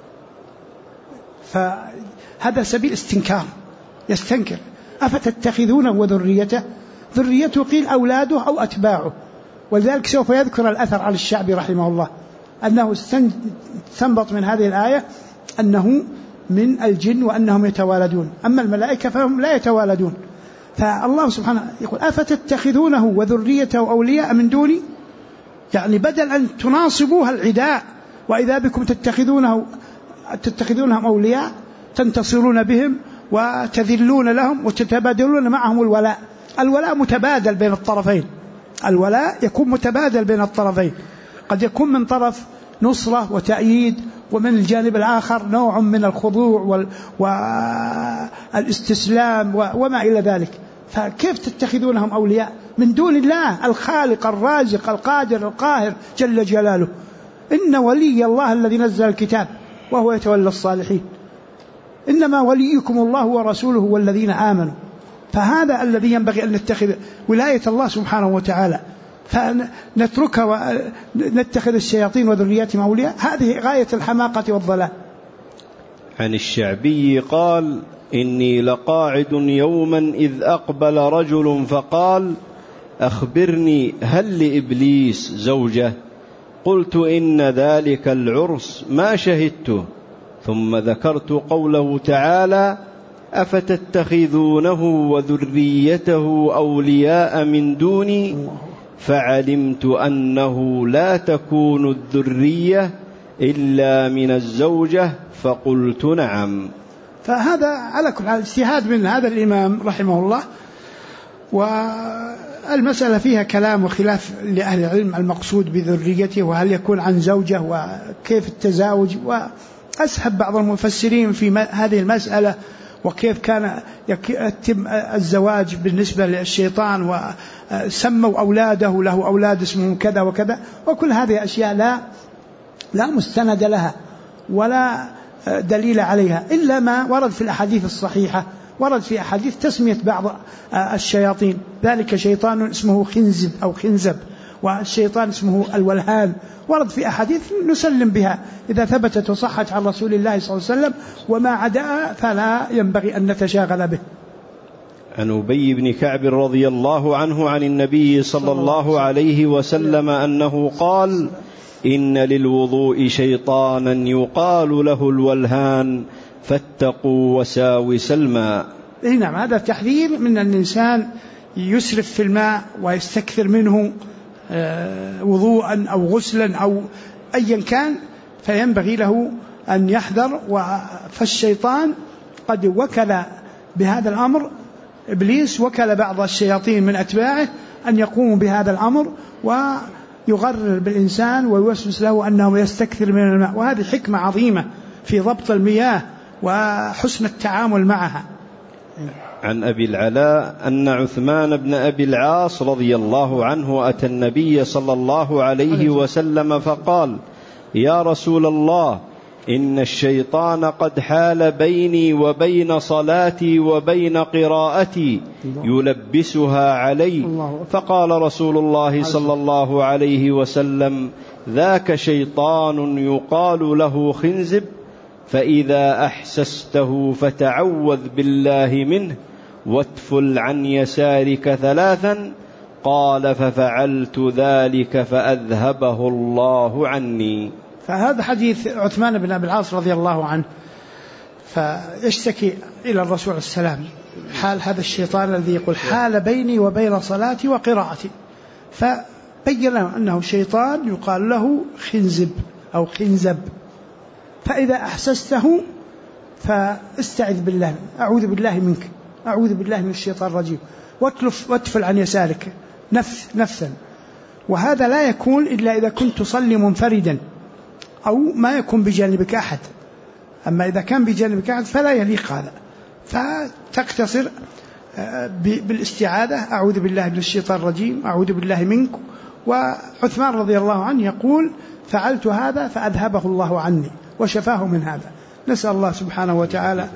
فهذا سبيل استنكار، يستنكر. أفتتخذونه وذريته، ذريته قيل أولاده أو أتباعه. ولذلك سوف يذكر الأثر على الشعبي رحمه الله أنه استنبط من هذه الآية أنه من الجن وأنهم يتوالدون، أما الملائكة فهم لا يتوالدون. فالله سبحانه يقول: أفتتخذونه وذريته أولياء من دوني، يعني بدل أن تناصبوها العداء وإذا بكم تتخذونهم أولياء، تنتصرون بهم وتذلون لهم وتتبادلون معهم الولاء. الولاء متبادل بين الطرفين، الولاء يكون متبادل بين الطرفين، قد يكون من طرف نصرة وتأييد، ومن الجانب الآخر نوع من الخضوع والاستسلام وما إلى ذلك. فكيف تتخذونهم أولياء من دون الله الخالق الرازق القادر القاهر جل جلاله؟ إن ولي الله الذي نزل الكتاب وهو يتولى الصالحين، إنما وليكم الله ورسوله والذين آمنوا. فهذا الذي ينبغي أن نتخذ ولاية الله سبحانه وتعالى، فنتركها ونتخذ الشياطين وذرياتهم أولياء، هذه غاية الحماقة والضلال. عن الشعبي قال: إني لقاعد يوما إذ أقبل رجل فقال: أخبرني هل لإبليس زوجة؟ قلت: إن ذلك العرس ما شهدته. ثم ذكرت قوله تعالى: أفتتخذونه وذريته أولياء من دوني، فعلمت أنه لا تكون الذرية إلا من الزوجة، فقلت نعم. فهذا على كل حال اجتهاد من هذا الإمام رحمه الله، والمسألة فيها كلام وخلاف لأهل العلم المقصود بذريته، وهل يكون عن زوجة، وكيف التزاوج. وأسهب بعض المفسرين في هذه المسألة وكيف كان يتم الزواج بالنسبة للشيطان، وسموا أولاده له أولاد اسمهم كذا وكذا، وكل هذه أشياء لا مستند لها ولا دليل عليها إلا ما ورد في الأحاديث الصحيحة. ورد في أحاديث تسمية بعض الشياطين، ذلك شيطان اسمه خنزب أو خنزب، والشيطان اسمه الولهان. ورد في أحاديث نسلم بها إذا ثبتت وصحت عن رسول الله صلى الله عليه وسلم، وما عدا فلا ينبغي أن نتشاغل به. عن أبي بن كعب رضي الله عنه عن النبي صلى الله عليه وسلم أنه قال: إن للوضوء شيطانا يقال له الولهان فاتقوا وساوس الماء. نعم، هذا تحذير من أن الإنسان يسرف في الماء ويستكثر منه وضوءا أو غسلا أو أيا كان، فينبغي له أن يحذر. فالشيطان قد وكل بهذا الأمر، إبليس وكل بعض الشياطين من أتباعه أن يقوموا بهذا الأمر ويغرر بالإنسان ويوسوس له أنه يستكثر من الماء. وهذه حكمة عظيمة في ضبط المياه وحسن التعامل معها. عن أبي العلاء أن عثمان بن أبي العاص رضي الله عنه أتى النبي صلى الله عليه وسلم فقال: يا رسول الله، إن الشيطان قد حال بيني وبين صلاتي وبين قراءتي يلبسها علي. فقال رسول الله صلى الله عليه وسلم: ذاك شيطان يقال له خنزب، فإذا أحسسته فتعوذ بالله منه واتفل عن يسارك 3. قال: ففعلت ذلك فأذهبه الله عني. فهذا حديث عثمان بن أبي العاص رضي الله عنه، فيشتكي إلى الرسول عليه السلام حال هذا الشيطان الذي يقول حال بيني وبين صلاتي وقراءتي، فبين له أنه شيطان يقال له خنزب أو خنزب، فإذا أحسسته فاستعذ بالله، أعوذ بالله منك، أعوذ بالله من الشيطان الرجيم، واتفل عن يسارك نفسا. وهذا لا يكون إلا إذا كنت تصلي منفردا أو ما يكون بجانبك أحد. أما إذا كان بجانبك أحد فلا يليق هذا، فتقتصر بالاستعاذة، أعوذ بالله من الشيطان الرجيم، أعوذ بالله منك. وعثمان رضي الله عنه يقول: فعلت هذا فأذهبه الله عني وشفاه من هذا. نسأل الله سبحانه وتعالى.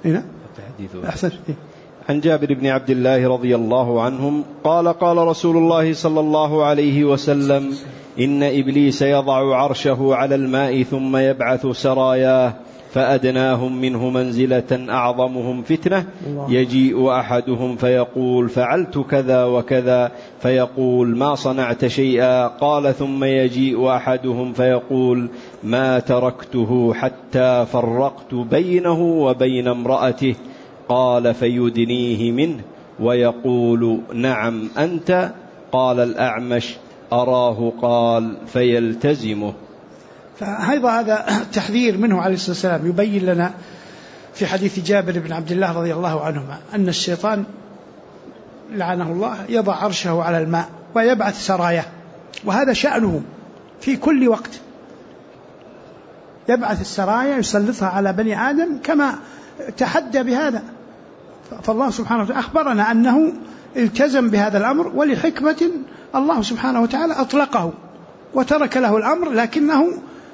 عن جابر بن عبد الله رضي الله عنهم قال: قال رسول الله صلى الله عليه وسلم: إن إبليس يضع عرشه على الماء ثم يبعث سراياه، فأدناهم منه منزلة أعظمهم فتنة، يجيء أحدهم فيقول: فعلت كذا وكذا، فيقول: ما صنعت شيئا. قال: ثم يجيء أحدهم فيقول: ما تركته حتى فرقت بينه وبين امرأته. قال: فيدنيه منه ويقول: نعم أنت. قال الأعمش: أراه. قال: فيلتزمه. فأيضا هذا تحذير منه عليه الصلاة والسلام، يبين لنا في حديث جابر بن عبد الله رضي الله عنهما أن الشيطان لعنه الله يضع عرشه على الماء ويبعث سراياه، وهذا شأنه في كل وقت، يبعث السرايا يسلطها على بني آدم كما تحدى بهذا. فالله سبحانه وتعالى أخبرنا أنه التزم بهذا الأمر، ولحكمة الله سبحانه وتعالى أطلقه وترك له الأمر، لكنه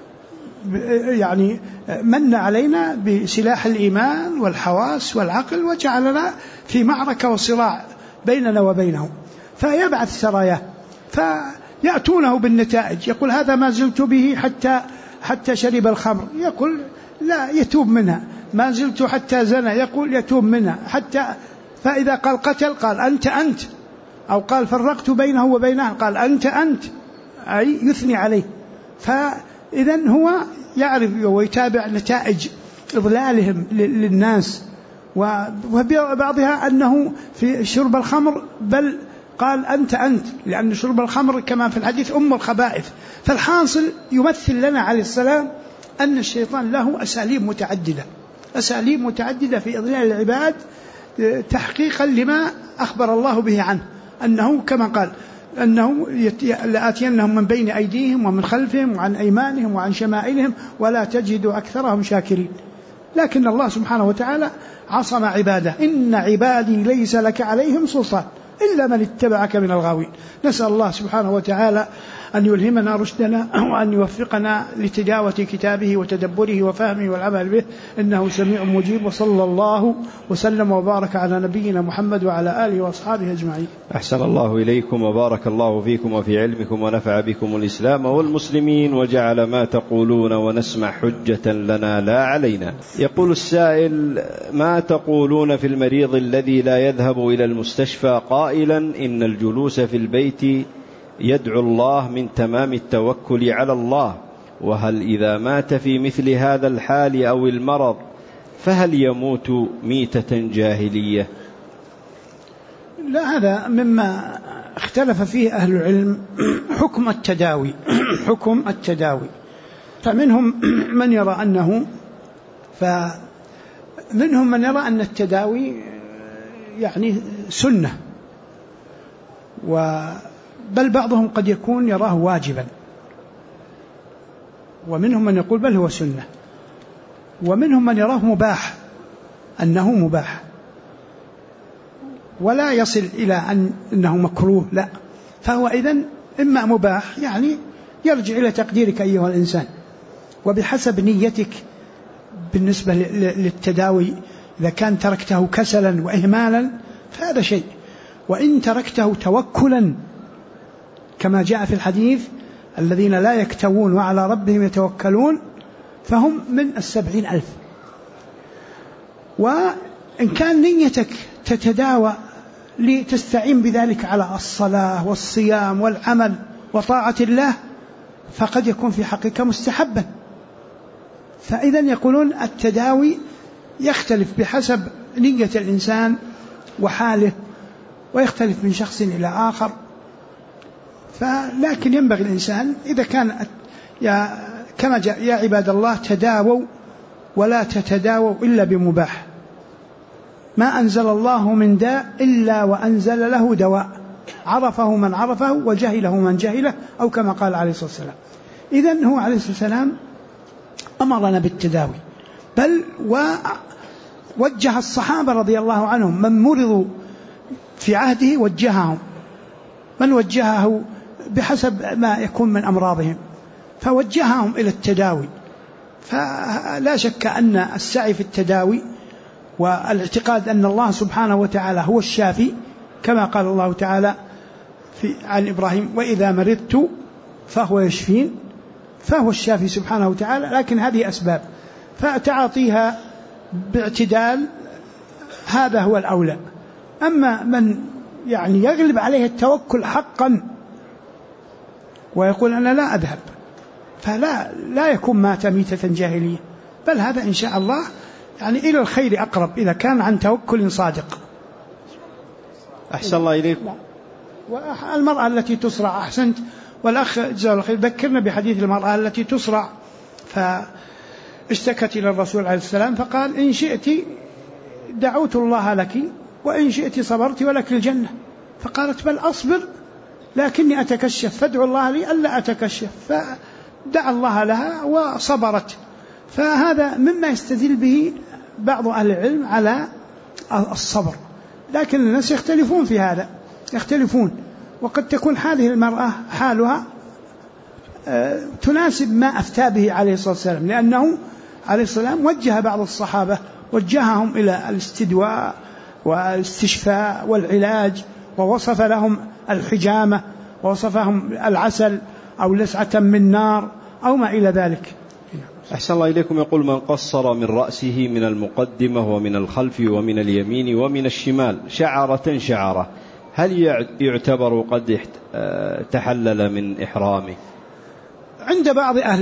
يعني من علينا بسلاح الإيمان والحواس والعقل، وجعلنا في معركة وصراع بيننا وبينه. فيبعث سراياه فيأتونه بالنتائج، يقول: هذا ما زلت به حتى شرب الخمر، يقول: لا، يتوب منها. ما زلت حتى زنى، يقول: يتوب منها. حتى فإذا قال قتل قال: أنت، أو قال فرقت بينه وبينها قال: أنت، أي يثني عليه. فإذن هو يعرف ويتابع نتائج إضلالهم للناس، وبعضها أنه في شرب الخمر بل قال: أنت، لأن شرب الخمر كما في الحديث أم الخبائث. فالحاصل يمثل لنا عليه السلام أن الشيطان له أساليب متعددة في إضلال العباد، تحقيقا لما أخبر الله به عنه، أنه كما قال: أنه لآتينهم من بين أيديهم ومن خلفهم وعن أيمانهم وعن شمائلهم ولا تجد أكثرهم شاكرين. لكن الله سبحانه وتعالى عصم عباده: إن عبادي ليس لك عليهم سلطان إلا من اتبعك من الغاوين. نسأل الله سبحانه وتعالى أن يلهمنا رشدنا وأن يوفقنا لتلاوة كتابه وتدبره وفهمه والعمل به، إنه سميع مجيب. وصلى الله وسلم وبارك على نبينا محمد وعلى آله وأصحابه أجمعين. أحسن الله إليكم وبارك الله فيكم وفي علمكم ونفع بكم الإسلام والمسلمين وجعل ما تقولون ونسمع حجة لنا لا علينا. يقول السائل: ما تقولون في المريض الذي لا يذهب إلى المستشفى قائلا إن الجلوس في البيت يدعو الله من تمام التوكل على الله، وهل إذا مات في مثل هذا الحال أو المرض فهل يموت ميتة جاهلية؟ لا، هذا مما اختلف فيه أهل العلم حكم التداوي. حكم التداوي، فمنهم من يرى أن التداوي يعني سنة، بل بعضهم قد يكون يراه واجبا، ومنهم من يقول بل هو سنة، ومنهم من يراه مباح، أنه مباح ولا يصل إلى أنه مكروه، لا، فهو إذن إما مباح، يعني يرجع إلى تقديرك أيها الإنسان وبحسب نيتك بالنسبة للتداوي. إذا كان تركته كسلا وإهمالا فهذا شيء، وإن تركته توكلا كما جاء في الحديث: الذين لا يكتوون وعلى ربهم يتوكلون فهم من 70,000. وإن كان نيتك تتداوى لتستعين بذلك على الصلاة والصيام والعمل وطاعة الله فقد يكون في حقك مستحبا. فإذن يقولون التداوي يختلف بحسب نية الإنسان وحاله، ويختلف من شخص إلى آخر. لكن ينبغي الإنسان إذا كان كما جاء: يا عباد الله تداووا ولا تتداووا إلا بمباح، ما أنزل الله من داء إلا وأنزل له دواء، عرفه من عرفه وجهله من جهله، أو كما قال عليه الصلاة والسلام. إذن هو عليه الصلاة والسلام أمرنا بالتداوي، بل ووجه الصحابة رضي الله عنهم من مرضوا في عهده وجههم، من وجهه بحسب ما يكون من أمراضهم، فوجههم إلى التداوي. فلا شك أن السعي في التداوي والاعتقاد أن الله سبحانه وتعالى هو الشافي، كما قال الله تعالى عن إبراهيم: وإذا مرضت فهو يشفين، فهو الشافي سبحانه وتعالى. لكن هذه أسباب، فتعاطيها باعتدال هذا هو الأولى. أما من يعني يغلب عليه التوكل حقا ويقول أنا لا أذهب، فلا يكون مات ميتة جاهلية، بل هذا إن شاء الله يعني إلى الخير أقرب إذا كان عن توكل صادق. أحسن الله إليك. والمرأة التي تصرع، أحسنت، والأخ جزاه الله خير ذكرنا بحديث المرأة التي تصرع فاشتكت إلى الرسول عليه السلام فقال: إن شئت دعوت الله لك وإن شئت صبرت ولك الجنة. فقالت: بل أصبر لكني أتكشف، فادعو الله لي ألا أتكشف. فدعا الله لها وصبرت. فهذا مما يستدل به بعض أهل العلم على الصبر، لكن الناس يختلفون في هذا، يختلفون، وقد تكون هذه المرأة حالها تناسب ما أفتى به عليه الصلاة والسلام، لأنه عليه الصلاة والسلام وجه بعض الصحابة، وجههم إلى الاستدواء والاستشفاء والعلاج، ووصف لهم الحجامة، ووصفهم العسل أو لسعة من نار أو ما إلى ذلك. أحسن الله إليكم. يقول: من قصر من رأسه من المقدمة ومن الخلف ومن اليمين ومن الشمال شعرة هل يعتبر قد تحلل من إحرامه؟ عند بعض أهل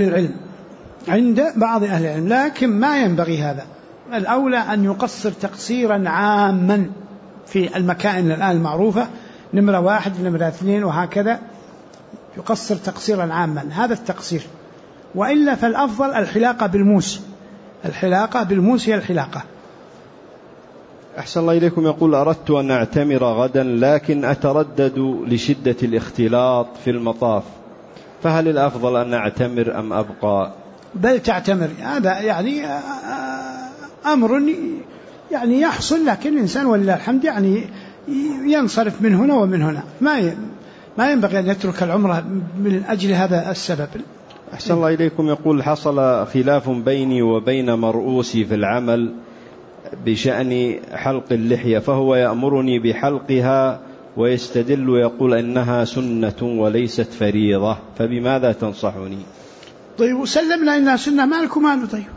العلم، لكن ما ينبغي هذا. الأولى أن يقصر تقصيرا عاما في المكائن الآن المعروفة، نمرة 1 نمرة 2 وهكذا، يقصر تقصيرا عاما، هذا التقصير. وإلا فالأفضل الحلاقة بالموس، الحلاقة بالموس هي الحلاقة. أحسن الله إليكم. يقول: أردت أن أعتمر غدا لكن أتردد لشدة الاختلاط في المطاف، فهل الأفضل أن أعتمر أم أبقى؟ بل تعتمر، هذا يعني أمر يعني يحصل، لكن الإنسان ولله الحمد يعني ينصرف من هنا ومن هنا، ما ينبغي أن يترك العمرة من أجل هذا السبب. أحسن الله إليكم. يقول حصل خلاف بيني وبين مرؤوسي في العمل بشأن حلق اللحية، فهو يأمرني بحلقها ويستدل ويقول إنها سنة وليست فريضة، فبماذا تنصحني؟ طيب وسلمنا إنها سنة، مالك وماله؟ طيب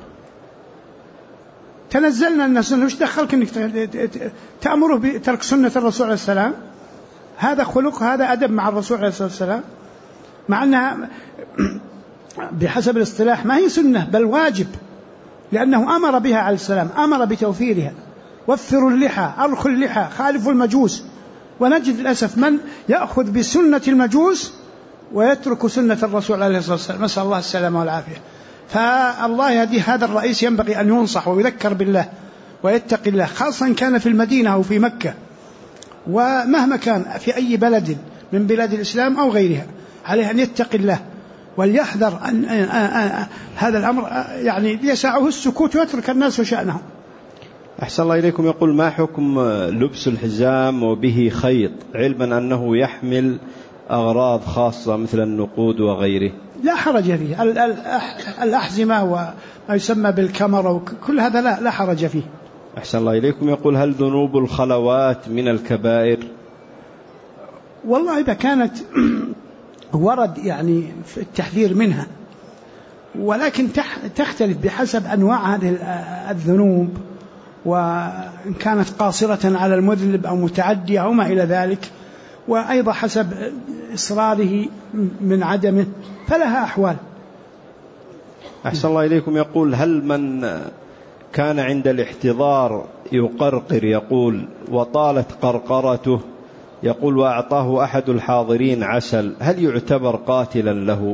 تنزلنا إنها سنة، وش دخلك إنك تأمره بترك سنة الرسول عليه السلام؟ هذا خلق، هذا أدب مع الرسول عليه الصلاة والسلام، مع أنها بحسب الاصطلاح ما هي سنة بل واجب، لأنه أمر بها عليه السلام، أمر بتوفيرها. وفروا اللحى، أرخوا اللحى، خالفوا المجوس. ونجد للأسف من يأخذ بسنة المجوس ويترك سنة الرسول عليه الصلاة والسلام، نسأل الله السلامة والعافية. فالله يهدي هذا الرئيس، ينبغي أن ينصح ويذكر بالله ويتقي الله، خاصة كان في المدينة أو في مكة، ومهما كان في أي بلد من بلاد الإسلام أو غيرها، عليه أن يتقي الله وليحذر أن هذا الأمر يعني يسعه السكوت ويترك الناس وشأنهم. أحسن الله إليكم. يقول ما حكم لبس الحزام وبه خيط، علما أنه يحمل أغراض خاصة مثل النقود وغيره؟ لا حرج فيه، الأحزمة وما يسمى بالكمر وكل هذا لا حرج فيه. أحسن الله إليكم. يقول هل ذنوب الخلوات من الكبائر؟ والله إذا كانت ورد يعني في التحذير منها، ولكن تختلف بحسب أنواع هذه الذنوب، وإن كانت قاصرة على المذنب أو متعدية أو ما إلى ذلك، وأيضا حسب إصراره من عدمه، فلها أحوال. أحسن الله إليكم. يقول هل من كان عند الاحتضار يقرقر، يقول وطالت قرقرته، يقول وأعطاه أحد الحاضرين عسل، هل يعتبر قاتلا له؟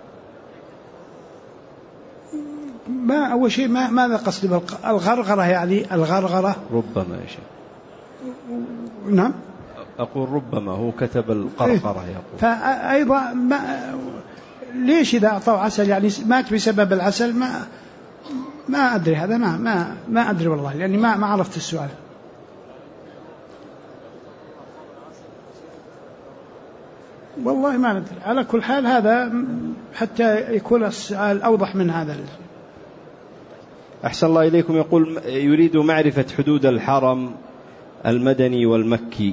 ما أول شيء ماذا قصد بالغرغرة؟ يعني الغرغرة ربما يا شيخ. نعم أقول ربما هو كتب القرقرة يقول. فأيضا ليش إذا أعطاه عسل يعني مات بسبب العسل؟ ما أدري، هذا ما أدري والله، لأني ما عرفت السؤال. والله ما ندري. على كل حال هذا حتى يكون السؤال أوضح من هذا. أحسن الله إليكم. يقول يريد معرفة حدود الحرم المدني والمكي.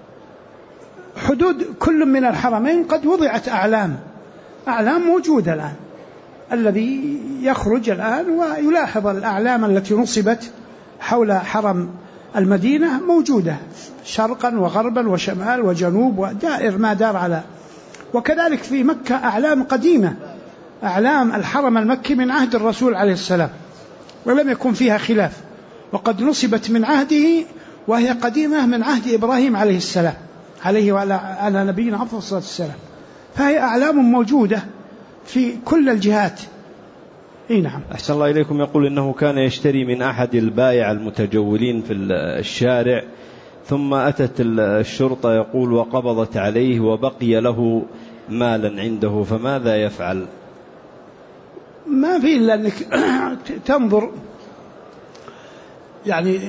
حدود كل من الحرمين قد وضعت أعلام موجودة الآن، الذي يخرج الآن ويلاحظ الأعلام التي نصبت حول حرم المدينة موجودة شرقا وغربا وشمال وجنوب ودائر ما دار على. وكذلك في مكة أعلام قديمة، أعلام الحرم المكي من عهد الرسول عليه السلام، ولم يكن فيها خلاف، وقد نصبت من عهده، وهي قديمة من عهد إبراهيم عليه السلام، عليه وعلى نبينا أفضل الصلاة والسلام. فهي أعلام موجودة في كل الجهات. نعم. أحسن الله إليكم. يقول إنه كان يشتري من أحد البائع المتجولين في الشارع، ثم أتت الشرطة يقول وقبضت عليه وبقي له مالا عنده، فماذا يفعل؟ ما في إلا أنك تنظر يعني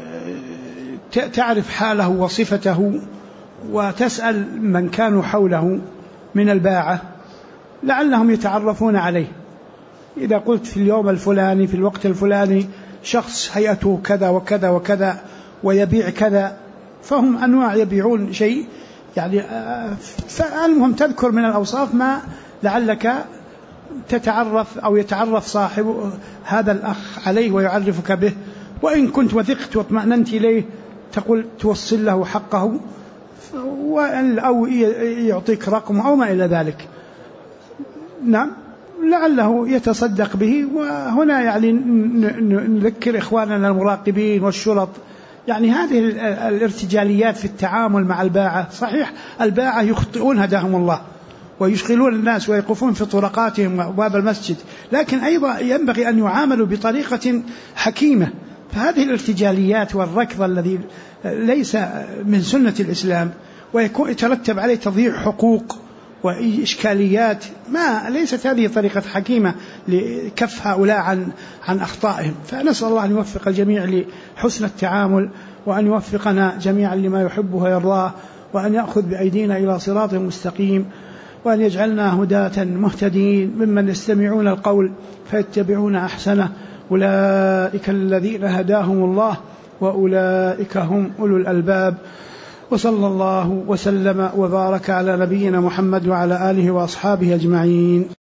تعرف حاله وصفته، وتسأل من كانوا حوله من الباعة لعلهم يتعرفون عليه. إذا قلت في اليوم الفلاني في الوقت الفلاني شخص هيئته كذا وكذا وكذا ويبيع كذا، فهم أنواع يبيعون شيء يعني، فالمهم تذكر من الأوصاف ما لعلك تتعرف أو يتعرف صاحب هذا الأخ عليه ويعرفك به. وإن كنت وثقت واطمأننت إليه تقول توصل له حقه، أو يعطيك رقم أو ما إلى ذلك. نعم، لعله يتصدق به. وهنا يعني نذكر إخواننا المراقبين والشرط، يعني هذه الارتجاليات في التعامل مع الباعة، صحيح الباعة يخطئون هداهم الله ويشغلون الناس ويقفون في طرقاتهم وأبواب المسجد، لكن أيضا ينبغي أن يعاملوا بطريقة حكيمة. فهذه الارتجاليات والركض الذي ليس من سنة الإسلام ويترتب عليه تضييع حقوق وإشكاليات، ليست هذه طريقة حكيمة لكف هؤلاء عن أخطائهم. فنسأل الله أن يوفق الجميع لحسن التعامل، وأن يوفقنا جميعا لما يحبه ويرضاه، وأن يأخذ بأيدينا إلى صراط مستقيم، وأن يجعلنا هداة مهتدين ممن يستمعون القول فيتبعون أحسنه. أولئك الذين هداهم الله وأولئك هم أولو الألباب. وصلى الله وسلم وبارك على نبينا محمد وعلى آله وأصحابه أجمعين.